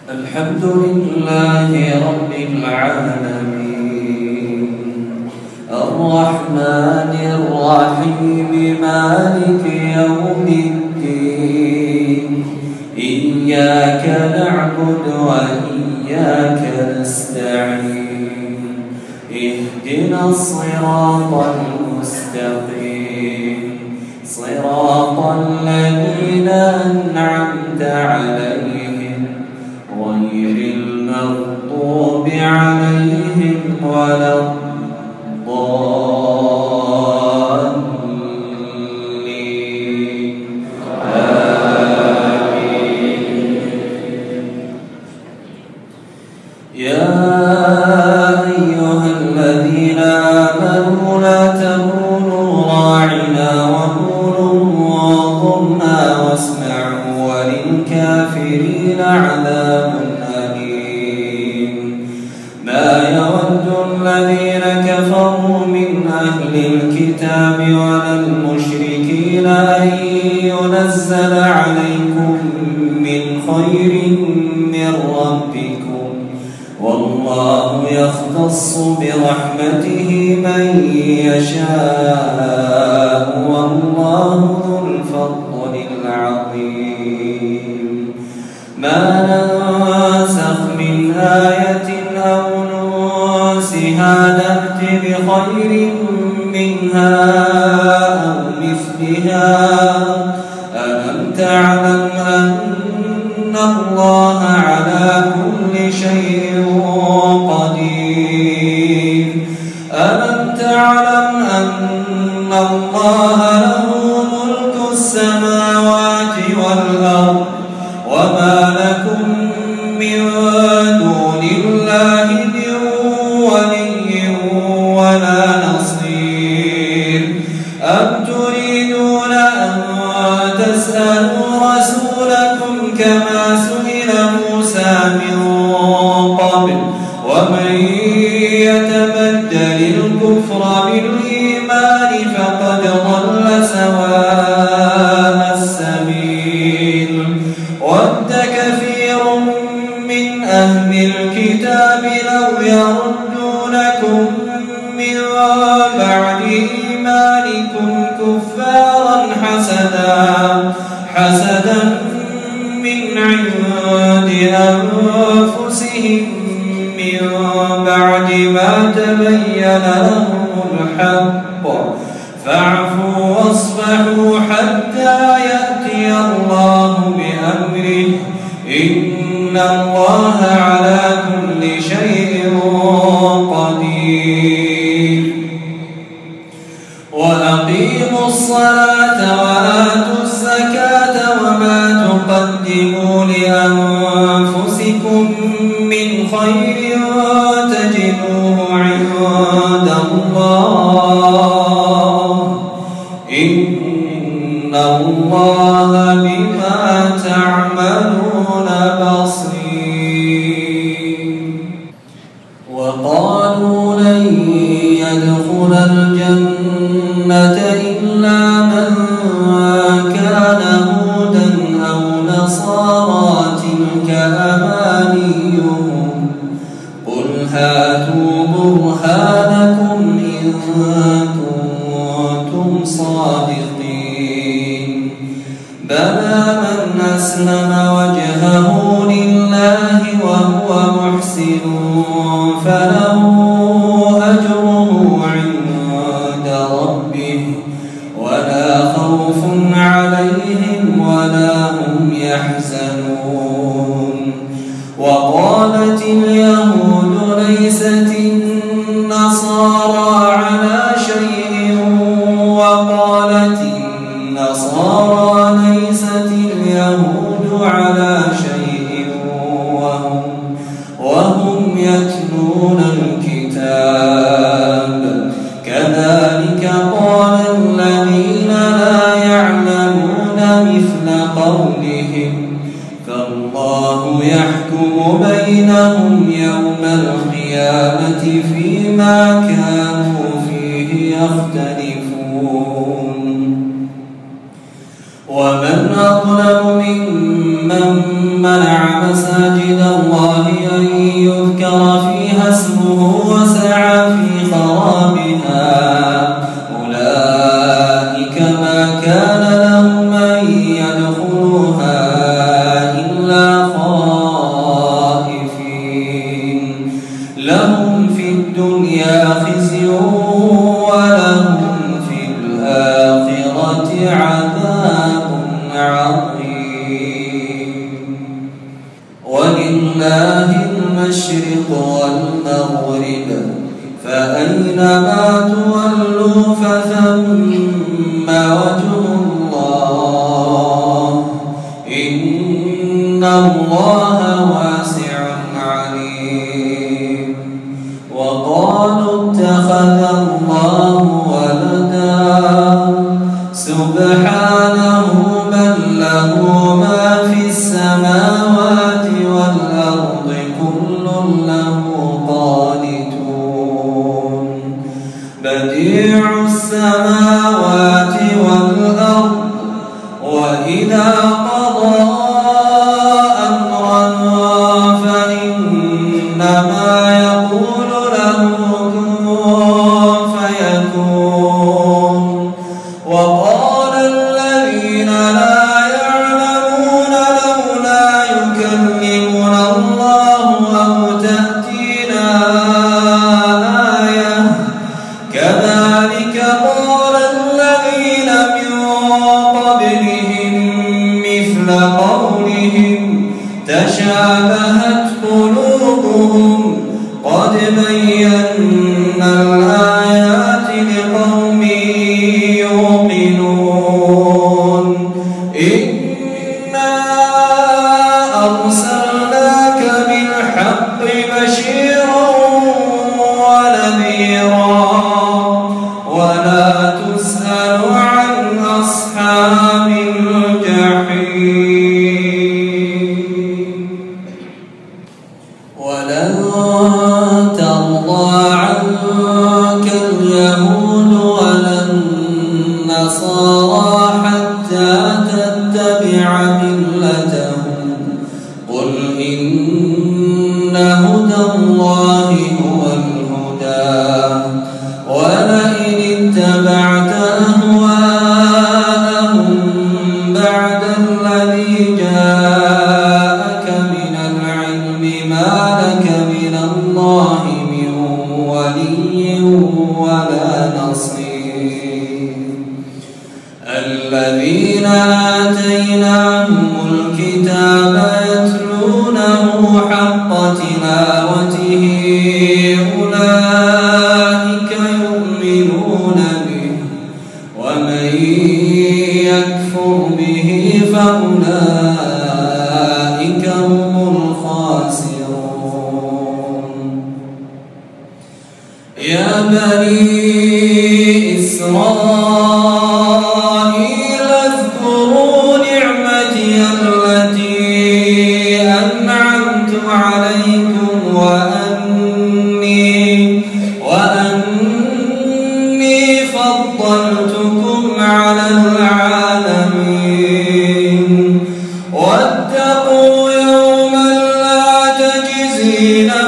الحمد لله رب العالمين الرحمن الرحيم مالك يوم الدين إياك نعبد وإياك نستعين اهدنا الصراط المستقيم صراط الذين أنعمت عليهم غير المغضوب عليهم ولا الضالين آمين. يا أيها الذين آمنوا لا تقولوا راعنا وقولوا انظرنا واسمعوا وللكافرين عذاب أليم. ما يود الذين كفروا من أهل الكتاب ولا المشركين أن ينزل عليكم من خير من ربكم والله يختص برحمته من يشاء والله ذو الفضل العظيم. ما ننسخ من آية أو ننسها نأت بخير منها أو مثلها. ألم تعلم أن الله على كل شيء قدير. ألم تعلم أن الله له ملك السماوات والأرض وما لكم من دون الله من ولي ولا نصير. أم تريدون أن تسألوا رسولكم كما سئل موسى من قبل ومن يتبدل الكفر بالإيمان فقد ضل سواء السبيل. ود كثير من أهل الكتاب لو يردونكم من بعد إيمانكم كفارا حسدا من عند أنفسهم من بعد ما تبين لهم الحق فاعفوا واصفحوا حتى يأتي الله بأمره إن الله على كل شيء قدير. وأقيموا الصلاة وآتوا الزكاة وما تقدموا لأنفسكم من خير تجدوه عند الله إن الله بما تعملون بصير. وقالوا لن يدخل الجنة إلا من كان هودا أو نصارى تلك أمانيهم قل هاتوا برهانكم إن كنتم صادقين. بلى من أسلم وجهه لله وهو محسن فله أجره عند ربه ولا خوف عليهم ولا هم يحزنون. وقالت اليهود ليست النصارى على شيء وقالت النصارى ليست اليهود على شيء وهم يتلون الكتاب كذلك قال الذين لا يعلمون مثل قولهم فالله يحكم بينهم يوم القيامة فيما كانوا فيه يختلفون. ومن أظلم ممن منع مساجد الله أن يذكر فيها اسمه وسعى في خرابها أولئك ما كان لهم أن يدخلوها إلا خائفين لهم في الدنيا خزي ولهم في الآخرة عذاب عظيم ولله المشرق والمغرب فأينما تولوا فثم وجه الله إن الله واسع عليم وقالوا اتخذ الله ولدا سبحانه بل له ما في السماوات والأرض كل له قانتون بديع السماوات والأرض وإذا قضى أمرا فإنما يقول له كن فيكون وقال الذين لا يعلمون لولا يكلمنا الله أو تأتينا آية كذلك قال الذين من قبلهم مثل قولهم تشابهت قلوبهم قد بينا الآيات لقوم يوقنون إنا أرسلناك بالحق بشيرا ونذيرا ولا تسأل عن أصحاب الجحيم ولن ترضى عنك اليهود ولا النصارى حتى تتبع ملتهم قل إن هدى الله هو الهدى ولئن اتبعت أهواءهم بعد الذي جاءك من العلم ما لك من الله من ولي ولا نصير الذين آتيناهم الكتاب يتلونه حق تلاوته أولئك يؤمنون به ومن يكفر به فأولئك هم الخاسرون يا بني إسرائيل اذكروا نعمتي التي أنعمت عليكم وأني فضلتكم على العالمين واتقوا يوما لا تجزي